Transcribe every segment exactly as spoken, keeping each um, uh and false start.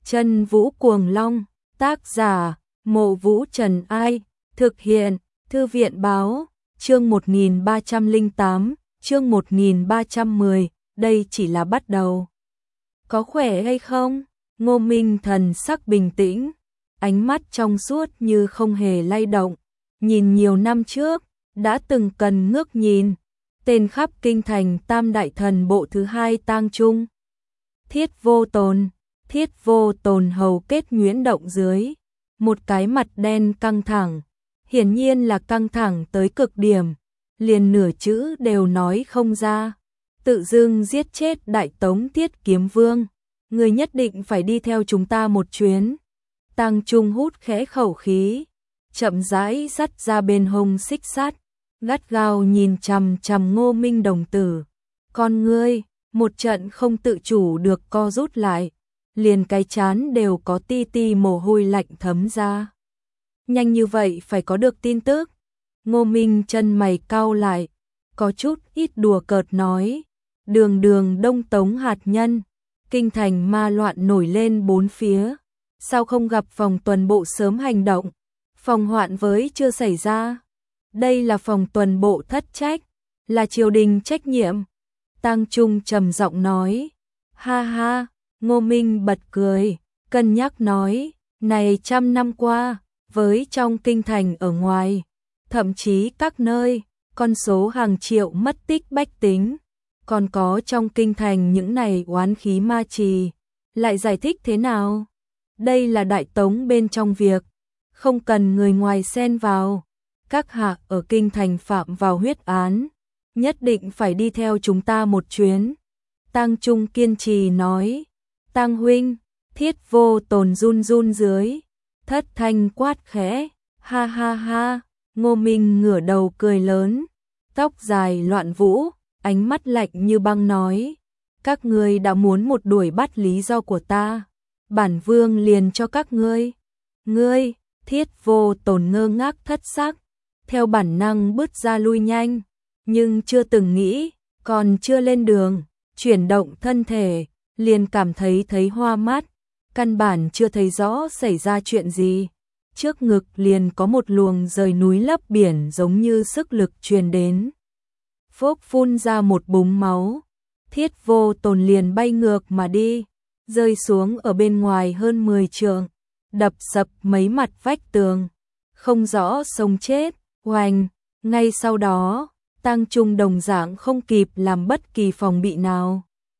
Chân Vũ Cuồng Long, tác giả, Mộ Vũ Trần Ai, thực hiện, Thư viện Báo, chương một nghìn ba trăm lẻ tám, chương một nghìn ba trăm mười, đây chỉ là bắt đầu. Có khỏe hay không? Ngô Minh thần sắc bình tĩnh, ánh mắt trong suốt như không hề lay động, nhìn nhiều năm trước, đã từng cần ngước nhìn, tên khắp kinh thành tam đại thần bộ thứ hai tang trung. Thiết Vô Tồn, Thiết Vô Tồn hầu kết nhuyễn động dưới, một cái mặt đen căng thẳng, hiển nhiên là căng thẳng tới cực điểm, liền nửa chữ đều nói không ra, tự dưng giết chết Đại Tống Thiết Kiếm Vương, người nhất định phải đi theo chúng ta một chuyến. Tang Trung hút khẽ khẩu khí, chậm rãi dắt ra bên hông xích sắt, gắt gao nhìn chằm chằm Ngô Minh đồng tử, con ngươi một trận không tự chủ được co rút lại, liền cái trán đều có ti ti mồ hôi lạnh thấm ra. Nhanh như vậy phải có được tin tức. Ngô Minh chân mày cau lại, có chút ít đùa cợt nói, đường đường Đông Tống hạt nhân, kinh thành ma loạn nổi lên bốn phía, sao không gặp phòng tuần bộ sớm hành động, phòng hoạn với chưa xảy ra. Đây là phòng tuần bộ thất trách, là triều đình trách nhiệm. Tang Trung trầm giọng nói, ha ha. Ngô Minh bật cười, cân nhắc nói, này trăm năm qua, với trong kinh thành ở ngoài, thậm chí các nơi, con số hàng triệu mất tích bách tính, còn có trong kinh thành những này oán khí ma trì, lại giải thích thế nào? Đây là Đại Tống bên trong việc, không cần người ngoài xen vào, các hạ ở kinh thành phạm vào huyết án, nhất định phải đi theo chúng ta một chuyến. Tang Trung kiên trì nói, Tang huynh. Thiết Vô Tồn run run dưới, thất thanh quát khẽ, ha ha ha. Ngô Minh ngửa đầu cười lớn, tóc dài loạn vũ, ánh mắt lạnh như băng nói, các ngươi đã muốn một đuổi bắt lý do của ta, bản vương liền cho các ngươi. Ngươi? Thiết Vô Tồn ngơ ngác thất sắc, theo bản năng bước ra lui nhanh, nhưng chưa từng nghĩ, còn chưa lên đường, chuyển động thân thể, liền cảm thấy thấy hoa mắt, căn bản chưa thấy rõ xảy ra chuyện gì. Trước ngực liền có một luồng rời núi lấp biển giống như sức lực truyền đến. Phốc phun ra một búng máu, Thiết Vô Tồn liền bay ngược mà đi, rơi xuống ở bên ngoài hơn mười trượng, đập sập mấy mặt vách tường, không rõ sống chết. Oanh, ngay sau đó, Tang Trung đồng dạng không kịp làm bất kỳ phòng bị nào,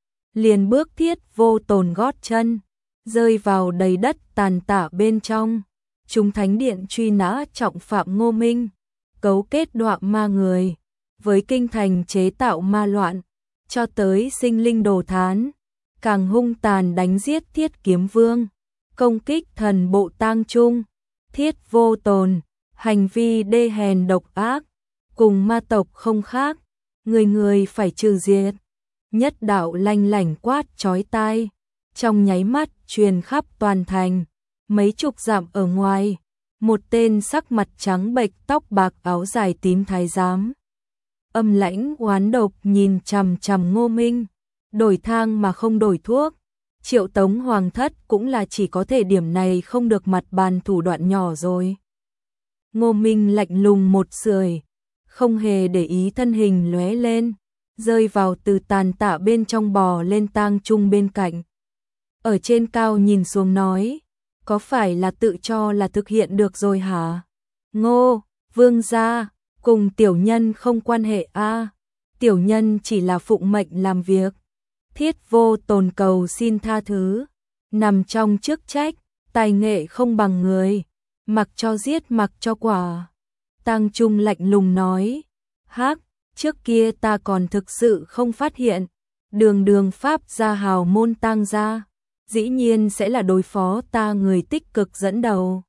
liền bước Thiết Vô Tồn gót chân, rơi vào đầy đất tàn tạ bên trong. Chúng thánh điện truy nã trọng phạm Ngô Minh, cấu kết đọa ma người, với kinh thành chế tạo ma loạn, cho tới sinh linh đồ thán, càng hung tàn đánh giết Thiết Kiếm Vương, công kích thần bộ Tang Trung. Thiết Vô Tồn, hành vi đê hèn độc ác, cùng ma tộc không khác, người người phải trừ diệt. Nhất đạo lanh lảnh quát chói tai, trong nháy mắt truyền khắp toàn thành, mấy chục dặm ở ngoài, một tên sắc mặt trắng bệch tóc bạc áo dài tím thái giám, âm lãnh oán độc nhìn chằm chằm Ngô Minh, đổi thang mà không đổi thuốc. Triệu Tống Hoàng thất cũng là chỉ có thể điểm này không được mặt bàn thủ đoạn nhỏ rồi. Ngô Minh lạnh lùng một sưởi, không hề để ý thân hình lóe lên, rơi vào từ tàn tạ bên trong bò lên Tang Trung bên cạnh. Ở trên cao nhìn xuống nói, có phải là tự cho là thực hiện được rồi hả? Ngô, vương gia, cùng tiểu nhân không quan hệ a, à, tiểu nhân chỉ là phụng mệnh làm việc. Thiết Vô Tồn cầu xin tha thứ, nằm trong chức trách, tài nghệ không bằng người, mặc cho giết mặc cho quả. Tang Trung lạnh lùng nói, hắc, trước kia ta còn thực sự không phát hiện, đường đường pháp gia hào môn Tang gia, dĩ nhiên sẽ là đối phó ta người tích cực dẫn đầu.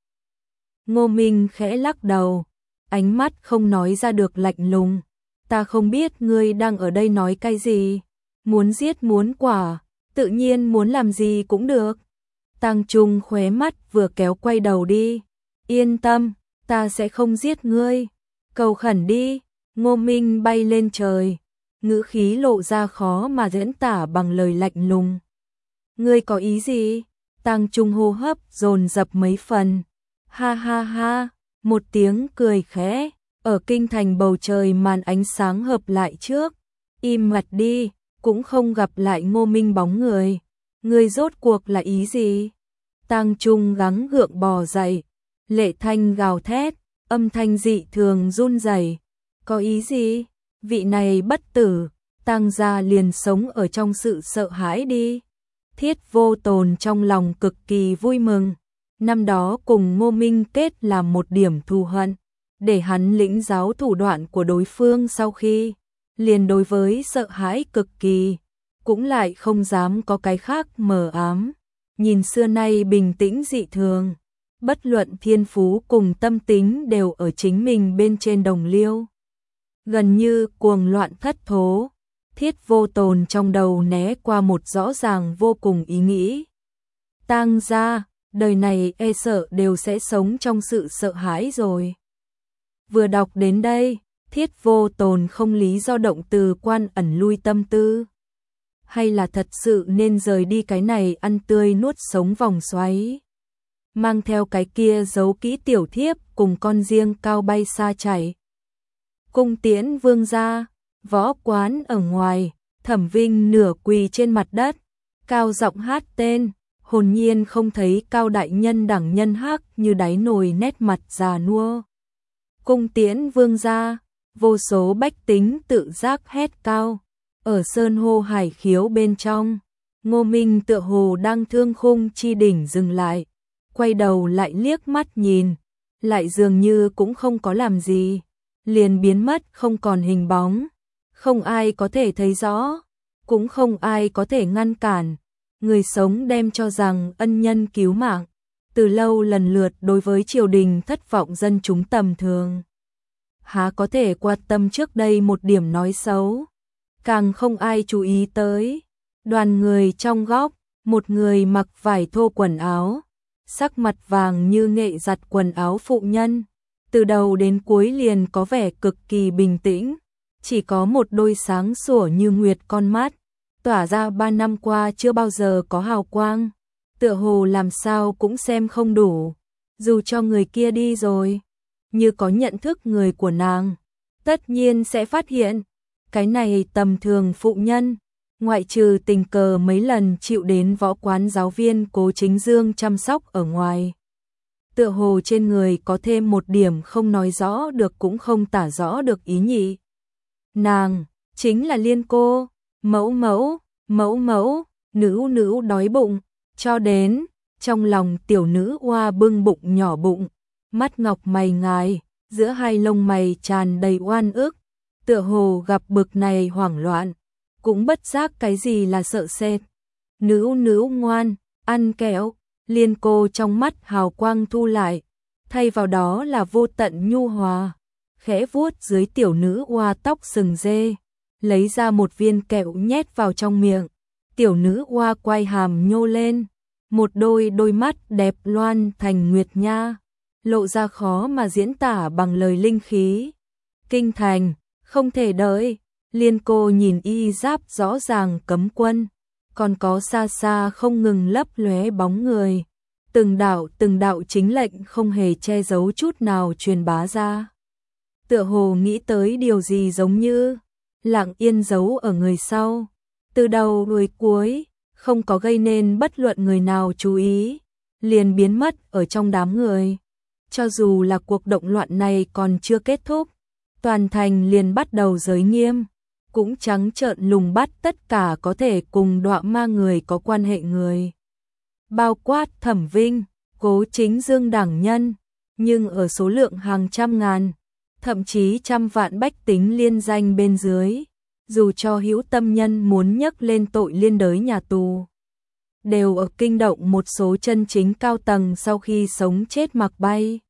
Ngô Minh khẽ lắc đầu, ánh mắt không nói ra được lạnh lùng, ta không biết ngươi đang ở đây nói cái gì, muốn giết muốn quả, tự nhiên muốn làm gì cũng được. Tang Trung khóe mắt vừa kéo quay đầu đi, yên tâm, ta sẽ không giết ngươi, cầu khẩn đi. Ngô Minh bay lên trời, ngữ khí lộ ra khó mà diễn tả bằng lời lạnh lùng. Ngươi có ý gì? Tang Trung hô hấp dồn dập mấy phần. Ha ha ha, một tiếng cười khẽ, ở kinh thành bầu trời màn ánh sáng hợp lại trước. Im mặt đi, cũng không gặp lại Ngô Minh bóng người. Người rốt cuộc là ý gì? Tang Trung gắng gượng bò dậy, lệ thanh gào thét, âm thanh dị thường run rẩy. Có ý gì? Vị này bất tử, Tang gia liền sống ở trong sự sợ hãi đi. Thiết Vô Tồn trong lòng cực kỳ vui mừng. Năm đó cùng Ngô Minh kết làm một điểm thù hận, để hắn lĩnh giáo thủ đoạn của đối phương sau khi, liền đối với sợ hãi cực kỳ, cũng lại không dám có cái khác mờ ám. Nhìn xưa nay bình tĩnh dị thường, bất luận thiên phú cùng tâm tính đều ở chính mình bên trên đồng liêu. Gần như cuồng loạn thất thố, Thiết Vô Tồn trong đầu né qua một rõ ràng vô cùng ý nghĩ. Tang gia, đời này e sợ đều sẽ sống trong sự sợ hãi rồi. Vừa đọc đến đây, Thiết Vô Tồn không lý do động từ quan ẩn lui tâm tư. Hay là thật sự nên rời đi cái này ăn tươi nuốt sống vòng xoáy. Mang theo cái kia giấu kỹ tiểu thiếp cùng con riêng cao bay xa chảy. Cung tiễn vương gia, võ quán ở ngoài, Thẩm Vinh nửa quỳ trên mặt đất, cao giọng hát tên, hồn nhiên không thấy Cao đại nhân đẳng nhân hắc như đáy nồi nét mặt già nua. Cung tiễn vương gia, vô số bách tính tự giác hét cao, ở sơn hô hải khiếu bên trong. Ngô Minh tựa hồ đang thương khung chi đỉnh dừng lại, quay đầu lại liếc mắt nhìn, lại dường như cũng không có làm gì, liền biến mất không còn hình bóng. Không ai có thể thấy rõ, cũng không ai có thể ngăn cản. Người sống đem cho rằng ân nhân cứu mạng, từ lâu lần lượt đối với triều đình thất vọng dân chúng tầm thường. Há có thể quan tâm trước đây một điểm nói xấu, càng không ai chú ý tới. Đoàn người trong góc, một người mặc vải thô quần áo, sắc mặt vàng như nghệ giặt quần áo phụ nhân, từ đầu đến cuối liền có vẻ cực kỳ bình tĩnh, chỉ có một đôi sáng sủa như nguyệt con mắt, tỏa ra ba năm qua chưa bao giờ có hào quang, tựa hồ làm sao cũng xem không đủ, dù cho người kia đi rồi, như có nhận thức người của nàng, tất nhiên sẽ phát hiện, cái này tầm thường phụ nhân, ngoại trừ tình cờ mấy lần chịu đến võ quán giáo viên Cố Chính Dương chăm sóc ở ngoài. Tựa hồ trên người có thêm một điểm không nói rõ được cũng không tả rõ được ý nhị. Nàng, chính là Liên cô, mẫu mẫu, mẫu mẫu, nữ nữ đói bụng, cho đến, trong lòng tiểu nữ oa bưng bụng nhỏ bụng, mắt ngọc mày ngài, giữa hai lông mày tràn đầy oan ức, tựa hồ gặp bực này hoảng loạn, cũng bất giác cái gì là sợ sệt. Nữ nữ ngoan, ăn kẹo, Liên cô trong mắt hào quang thu lại, thay vào đó là vô tận nhu hòa, khẽ vuốt dưới tiểu nữ oa tóc sừng dê, lấy ra một viên kẹo nhét vào trong miệng, tiểu nữ oa quay hàm nhô lên, một đôi đôi mắt đẹp loan thành nguyệt nha, lộ ra khó mà diễn tả bằng lời linh khí. Kinh thành, không thể đợi, Liên cô nhìn y giáp rõ ràng cấm quân, còn có xa xa không ngừng lấp lóe bóng người, từng đạo từng đạo chính lệnh không hề che giấu chút nào truyền bá ra. Tựa hồ nghĩ tới điều gì giống như lặng yên giấu ở người sau, từ đầu đuôi cuối, không có gây nên bất luận người nào chú ý, liền biến mất ở trong đám người. Cho dù là cuộc động loạn này còn chưa kết thúc, toàn thành liền bắt đầu giới nghiêm, cũng trắng trợn lùng bắt tất cả có thể cùng đọa ma người có quan hệ người. Bao quát Thẩm Vinh, Cố Chính Dương đảng nhân, nhưng ở số lượng hàng trăm ngàn, thậm chí trăm vạn bách tính liên danh bên dưới, dù cho hữu tâm nhân muốn nhấc lên tội liên đới nhà tù, đều ở kinh động một số chân chính cao tầng sau khi sống chết mặc bay.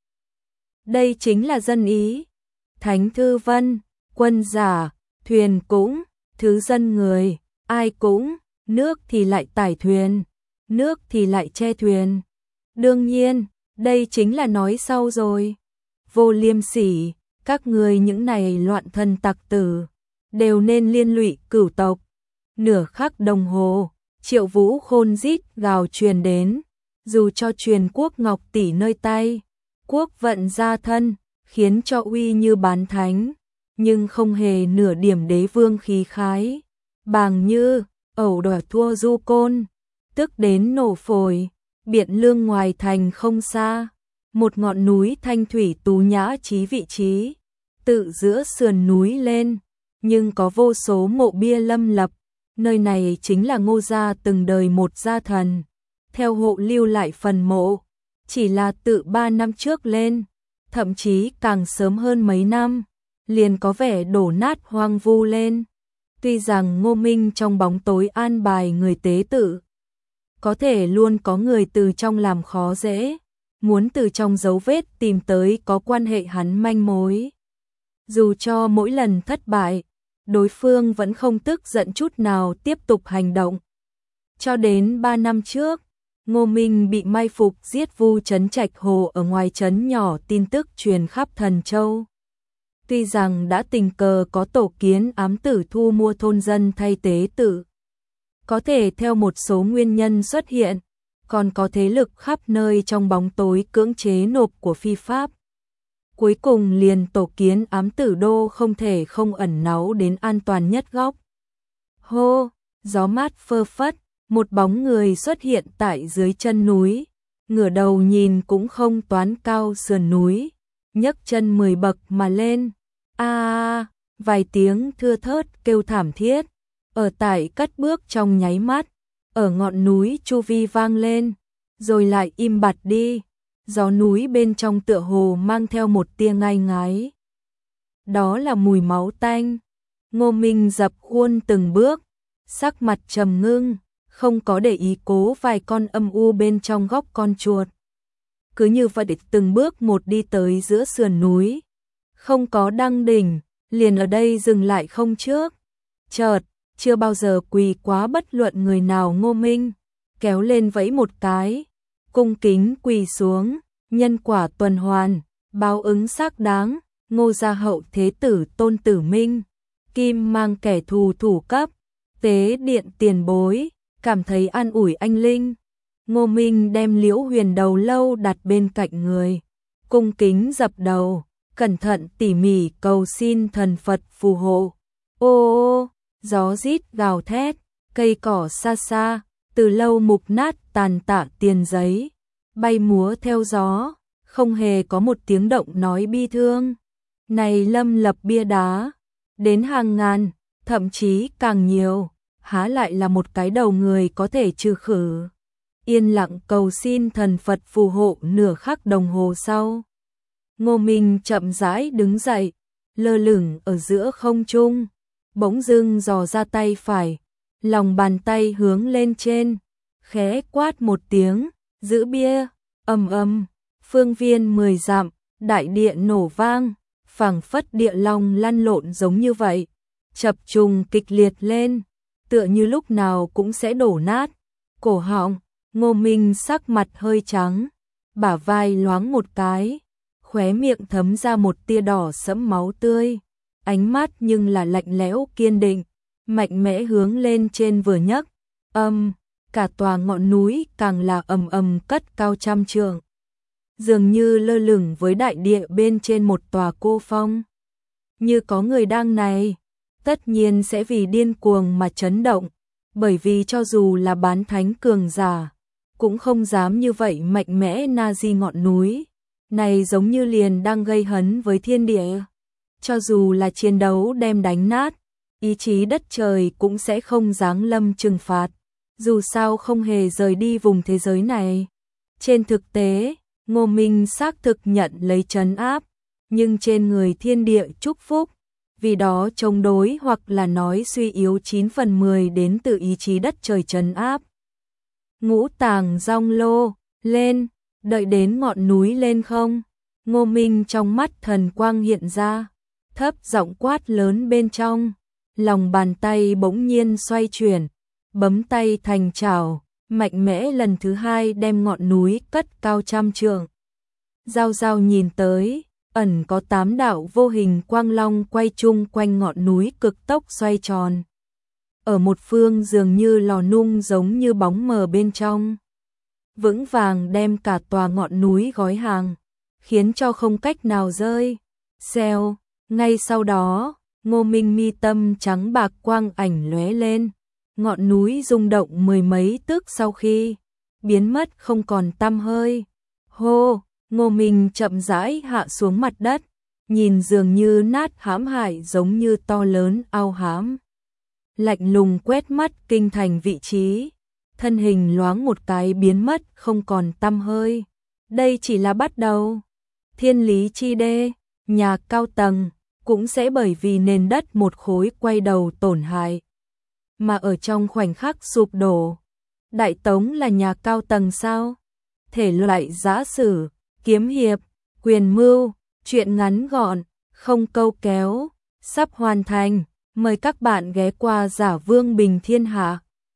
Đây chính là dân ý. Thánh Thư Vân, quân giả, thuyền cũng, thứ dân người, ai cũng, nước thì lại tải thuyền, nước thì lại che thuyền. Đương nhiên, đây chính là nói sau rồi. Vô liêm sỉ, các người những này loạn thân tặc tử, đều nên liên lụy cửu tộc. Nửa khắc đồng hồ, Triệu Vũ Khôn rít gào truyền đến, Dù cho truyền quốc ngọc tỷ nơi tay, quốc vận gia thân, khiến cho uy như bán thánh, nhưng không hề nửa điểm đế vương khí khái. Bàng Như, ẩu đả thua Du Côn, tức đến nổ phổi. Biện Lương ngoài thành không xa, một ngọn núi thanh thủy tú nhã chí vị trí, tự giữa sườn núi lên, nhưng có vô số mộ bia lâm lập. Nơi này chính là Ngô gia từng đời một gia thần, theo hộ lưu lại phần mộ, chỉ là tự ba năm trước lên, thậm chí càng sớm hơn mấy năm, liền có vẻ đổ nát hoang vu lên. Tuy rằng Ngô Minh trong bóng tối an bài người tế tự, có thể luôn có người từ trong làm khó dễ, muốn từ trong dấu vết tìm tới có quan hệ hắn manh mối. Dù cho mỗi lần thất bại, đối phương vẫn không tức giận chút nào tiếp tục hành động. Cho đến ba năm trước, Ngô Minh bị mai phục giết Vu trấn Trạch Hồ ở ngoài trấn nhỏ, tin tức truyền khắp Thần Châu. Tuy rằng đã tình cờ có tổ kiến ám tử thu mua thôn dân thay tế tự, có thể theo một số nguyên nhân xuất hiện, còn có thế lực khắp nơi trong bóng tối cưỡng chế nộp của phi pháp. Cuối cùng liền tổ kiến ám tử đô không thể không ẩn náu đến an toàn nhất góc. Hô, gió mát phơ phất, một bóng người xuất hiện tại dưới chân núi, ngửa đầu nhìn cũng không toán cao sườn núi, nhấc chân mười bậc mà lên. A, à, vài tiếng thưa thớt kêu thảm thiết, ở tại cất bước trong nháy mắt, ở ngọn núi chu vi vang lên, rồi lại im bặt đi. Gió núi bên trong tựa hồ mang theo một tia ngai ngái. Đó là mùi máu tanh. Ngô Minh dập khuôn từng bước, sắc mặt trầm ngưng, không có để ý cố vài con âm u bên trong góc con chuột. Cứ như vậy từng bước một đi tới giữa sườn núi, không có đăng đỉnh, liền ở đây dừng lại không trước. Chợt, chưa bao giờ quỳ quá bất luận người nào Ngô Minh, kéo lên vẫy một cái, cung kính quỳ xuống, nhân quả tuần hoàn, báo ứng xác đáng, Ngô gia hậu thế tử Tôn Tử Minh, kim mang kẻ thù thủ cấp, tế điện tiền bối, cảm thấy an ủi anh linh. Ngô Minh đem Liễu Huyền đầu lâu đặt bên cạnh người, cung kính dập đầu, cẩn thận tỉ mỉ cầu xin thần Phật phù hộ. Ô ô, gió rít gào thét, cây cỏ xa xa, từ lâu mục nát tàn tạ tiền giấy, bay múa theo gió, không hề có một tiếng động nói bi thương. Này lâm lập bia đá, đến hàng ngàn, thậm chí càng nhiều, há lại là một cái đầu người có thể trừ khử. Yên lặng cầu xin thần Phật phù hộ nửa khắc đồng hồ sau, Ngô Minh chậm rãi đứng dậy, lơ lửng ở giữa không trung, bỗng dưng dò ra tay phải, lòng bàn tay hướng lên trên, khẽ quát một tiếng, giữ bia. Ầm ầm, phương viên mười dặm, đại địa nổ vang, phảng phất địa long lăn lộn giống như vậy, chập trùng kịch liệt lên, tựa như lúc nào cũng sẽ đổ nát. Cổ họng, Ngô Minh sắc mặt hơi trắng, bả vai loáng một cái, khóe miệng thấm ra một tia đỏ sẫm máu tươi, ánh mắt nhưng là lạnh lẽo kiên định, mạnh mẽ hướng lên trên vừa nhấc, âm, cả tòa ngọn núi càng là ầm ầm cất cao trăm trượng, dường như lơ lửng với đại địa bên trên một tòa cô phong. Như có người đang này, tất nhiên sẽ vì điên cuồng mà chấn động, bởi vì cho dù là bán thánh cường giả, cũng không dám như vậy mạnh mẽ na di ngọn núi. Này giống như liền đang gây hấn với thiên địa. Cho dù là chiến đấu đem đánh nát, ý chí đất trời cũng sẽ không giáng lâm trừng phạt. Dù sao không hề rời đi vùng thế giới này. Trên thực tế, Ngô Minh xác thực nhận lấy trấn áp, nhưng trên người thiên địa chúc phúc, vì đó chống đối hoặc là nói suy yếu chín phần mười đến từ ý chí đất trời trấn áp. Ngũ tàng rong lô, lên, đợi đến ngọn núi lên không? Ngô Minh trong mắt thần quang hiện ra, thấp giọng quát lớn bên trong, lòng bàn tay bỗng nhiên xoay chuyển, bấm tay thành chảo, mạnh mẽ lần thứ hai đem ngọn núi cất cao trăm trượng. Giao giao nhìn tới, ẩn có tám đạo vô hình quang long quay chung quanh ngọn núi cực tốc xoay tròn. Ở một phương dường như lò nung giống như bóng mờ bên trong. vững vàng đem cả tòa ngọn núi gói hàng, khiến cho không cách nào rơi. Xèo, ngay sau đó, Ngô Minh mi tâm trắng bạc quang ảnh lóe lên, ngọn núi rung động mười mấy tức sau khi biến mất không còn tăm hơi. Hô, Ngô Minh chậm rãi hạ xuống mặt đất, nhìn dường như nát hãm hại giống như to lớn ao hám. Lạnh lùng quét mắt kinh thành vị trí, thân hình loáng một cái biến mất không còn tăm hơi. Đây chỉ là bắt đầu. Thiên lý chi đê, nhà cao tầng, cũng sẽ bởi vì nền đất một khối quay đầu tổn hại, mà ở trong khoảnh khắc sụp đổ. Đại Tống là nhà cao tầng sao? Thể loại giã sử, kiếm hiệp, quyền mưu, truyện ngắn gọn, không câu kéo, sắp hoàn thành. Mời các bạn ghé qua Giả Vương Bình Thiên Hạ.